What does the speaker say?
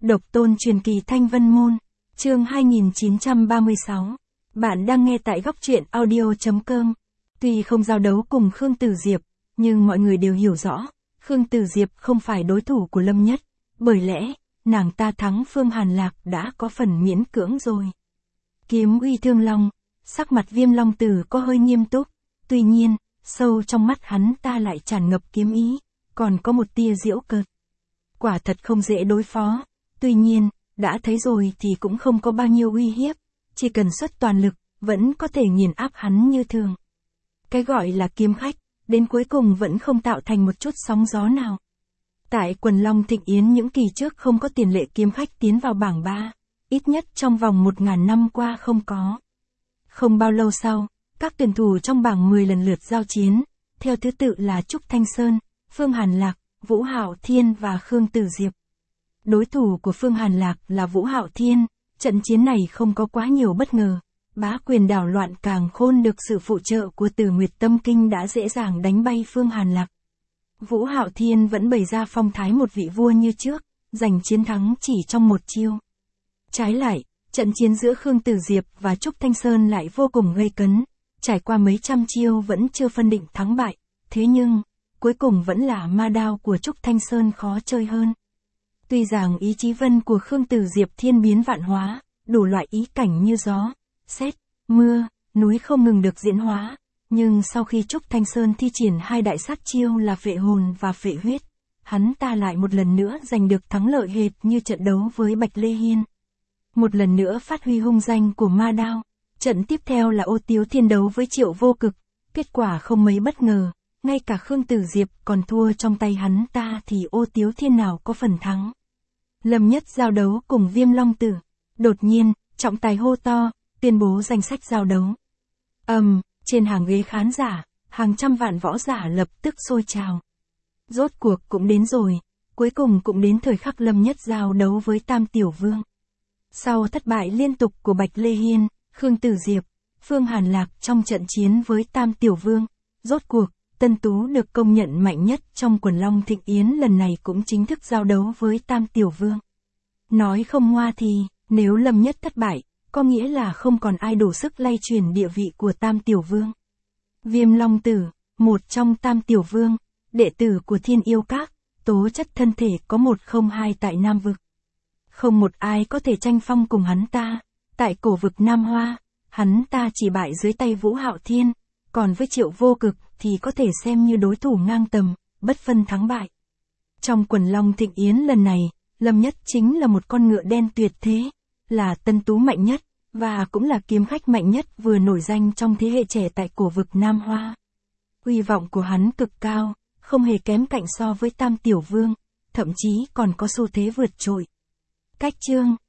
Độc tôn truyền kỳ Thanh Vân Môn, chương 2936. Bạn đang nghe tại góc truyện audio.com. Tuy không giao đấu cùng Khương Tử Diệp, nhưng mọi người đều hiểu rõ, Khương Tử Diệp không phải đối thủ của Lâm Nhất, bởi lẽ, nàng ta thắng Phương Hàn Lạc đã có phần miễn cưỡng rồi. Kiếm uy thương long, sắc mặt Viêm Long Tử có hơi nghiêm túc, tuy nhiên, sâu trong mắt hắn ta lại tràn ngập kiếm ý, còn có một tia giễu cợt. Quả thật không dễ đối phó, tuy nhiên, đã thấy rồi thì cũng không có bao nhiêu uy hiếp, chỉ cần xuất toàn lực, vẫn có thể nghiền áp hắn như thường. Cái gọi là kiếm khách, đến cuối cùng vẫn không tạo thành một chút sóng gió nào. Tại Quần Long Thịnh Yến những kỳ trước không có tiền lệ kiếm khách tiến vào bảng 3, ít nhất trong vòng 1000 năm qua không có. Không bao lâu sau, các tuyển thủ trong bảng 10 lần lượt giao chiến, theo thứ tự là Trúc Thanh Sơn, Phương Hàn Lạc, Vũ Hạo Thiên và Khương Tử Diệp. Đối thủ của Phương Hàn Lạc là Vũ Hạo Thiên, trận chiến này không có quá nhiều bất ngờ. Bá quyền đảo loạn càng khôn được sự phụ trợ của Tử Nguyệt Tâm Kinh đã dễ dàng đánh bay Phương Hàn Lạc. Vũ Hạo Thiên vẫn bày ra phong thái một vị vua như trước, giành chiến thắng chỉ trong một chiêu. Trái lại, trận chiến giữa Khương Tử Diệp và Trúc Thanh Sơn lại vô cùng gay cấn, trải qua mấy trăm chiêu vẫn chưa phân định thắng bại, thế nhưng, cuối cùng vẫn là ma đao của Trúc Thanh Sơn khó chơi hơn. Tuy rằng ý chí vân của Khương Tử Diệp thiên biến vạn hóa, đủ loại ý cảnh như gió, sét, mưa, núi không ngừng được diễn hóa, nhưng sau khi Trúc Thanh Sơn thi triển hai đại sát chiêu là phệ hồn và phệ huyết, hắn ta lại một lần nữa giành được thắng lợi hệt như trận đấu với Bạch Lê Hiên. Một lần nữa phát huy hung danh của ma đao, trận tiếp theo là Ô Tiếu Thiên đấu với Triệu Vô Cực, kết quả không mấy bất ngờ, ngay cả Khương Tử Diệp còn thua trong tay hắn ta thì Ô Tiếu Thiên nào có phần thắng. Lâm Nhất giao đấu cùng Viêm Long Tử, đột nhiên, trọng tài hô to, tuyên bố danh sách giao đấu. Trên hàng ghế khán giả, hàng trăm vạn võ giả lập tức sôi trào. Rốt cuộc cũng đến rồi, cuối cùng cũng đến thời khắc Lâm Nhất giao đấu với Tam Tiểu Vương. Sau thất bại liên tục của Bạch Lê Hiên, Khương Tử Diệp, Phương Hàn Lạc trong trận chiến với Tam Tiểu Vương, rốt cuộc, Tân Tú được công nhận mạnh nhất trong Quần Long Thịnh Yến lần này cũng chính thức giao đấu với Tam Tiểu Vương. Nói không ngoa thì, nếu Lâm Nhất thất bại, có nghĩa là không còn ai đủ sức lay chuyển địa vị của Tam Tiểu Vương. Viêm Long Tử, một trong Tam Tiểu Vương, đệ tử của Thiên Yêu Các, tố chất thân thể có 102 tại Nam Vực. Không một ai có thể tranh phong cùng hắn ta, tại Cổ Vực Nam Hoa, hắn ta chỉ bại dưới tay Vũ Hạo Thiên, còn với Triệu Vô Cực thì có thể xem như đối thủ ngang tầm, bất phân thắng bại. Trong Quần Long Thịnh Yến lần này, Lâm Nhất chính là một con ngựa đen tuyệt thế, là Tân Tú mạnh nhất, và cũng là kiếm khách mạnh nhất vừa nổi danh trong thế hệ trẻ tại Cổ Vực Nam Hoa. Uy vọng của hắn cực cao, không hề kém cạnh so với Tam Tiểu Vương, thậm chí còn có xu thế vượt trội. Cách chương